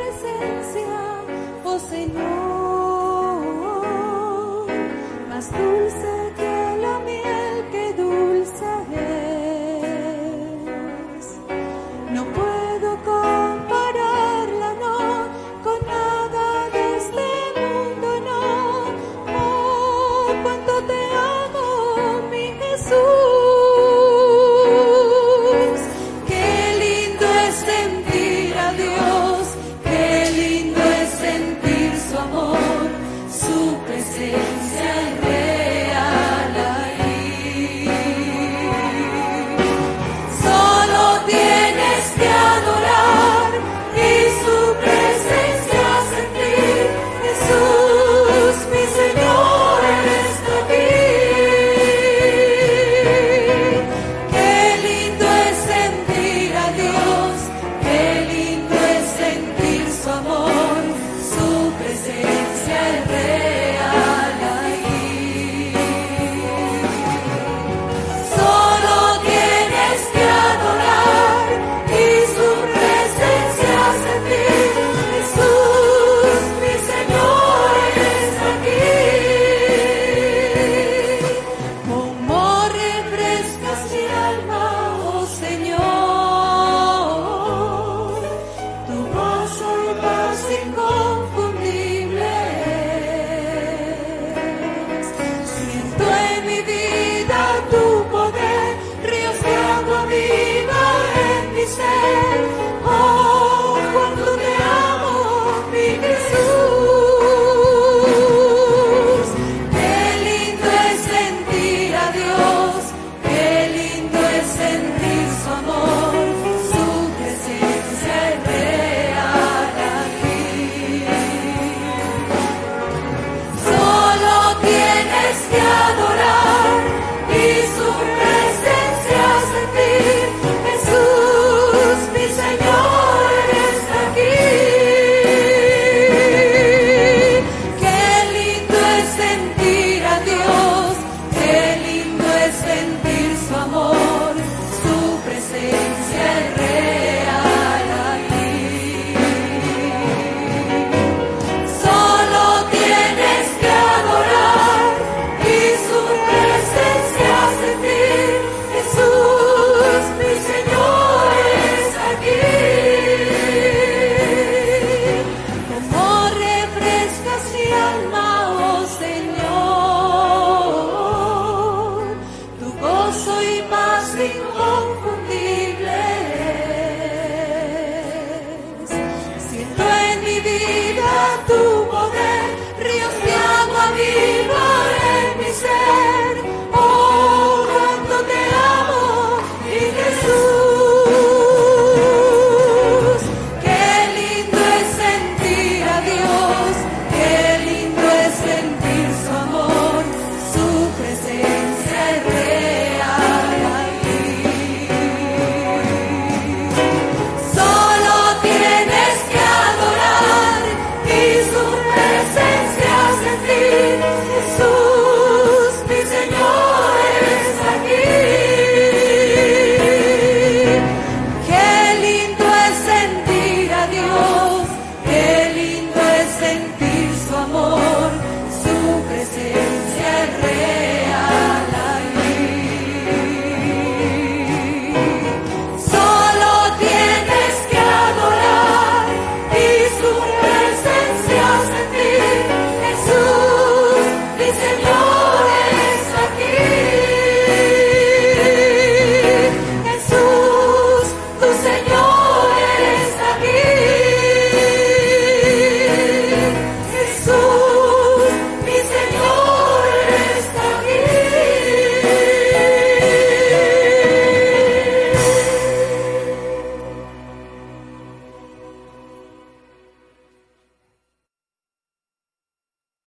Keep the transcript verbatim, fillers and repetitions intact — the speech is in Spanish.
presencia, oh Señor, más dulce que la miel, que dulce es. No puedo compararla, no, con nada de este mundo, no. Oh, cuánto te amo, mi Jesús. Qué lindo es sentir a Dios, qué lindo es sentir su amor, su presencia es real ahí. Solo tienes que adorar y su presencia sentir. Jesús, mi Señor, está aquí. Qué lindo es sentir a Dios, qué lindo es sentir su amor, su presencia es real ahí. Solo tienes que adorar y su presencia sentir. Jesús, mi Señor, está aquí. Como refrescas mi alma, oh Señor, tu gozo y paz inconfundibles. Siento en mi vida tu poder, ríos de agua viva en mi ser. Oh, cuánto te amo, mi Jesús. Qué lindo es sentir a Dios, qué lindo es sentir su amor, su presencia es real aquí. Solo tienes que adorar y su presencia sentir. Jesús, mi Señor, está aquí. Qué lindo es sentir a Dios, qué lindo es sentir su amor, su presencia es real aquí. Solo tienes que adorar y su presencia sentir. Jesús, mi Señor, está aquí. Como refrescas mi alma, oh Señor, tu gozo y paz inconfundibles. Siento en mi vida tu poder, ríos de agua viva en mi ser.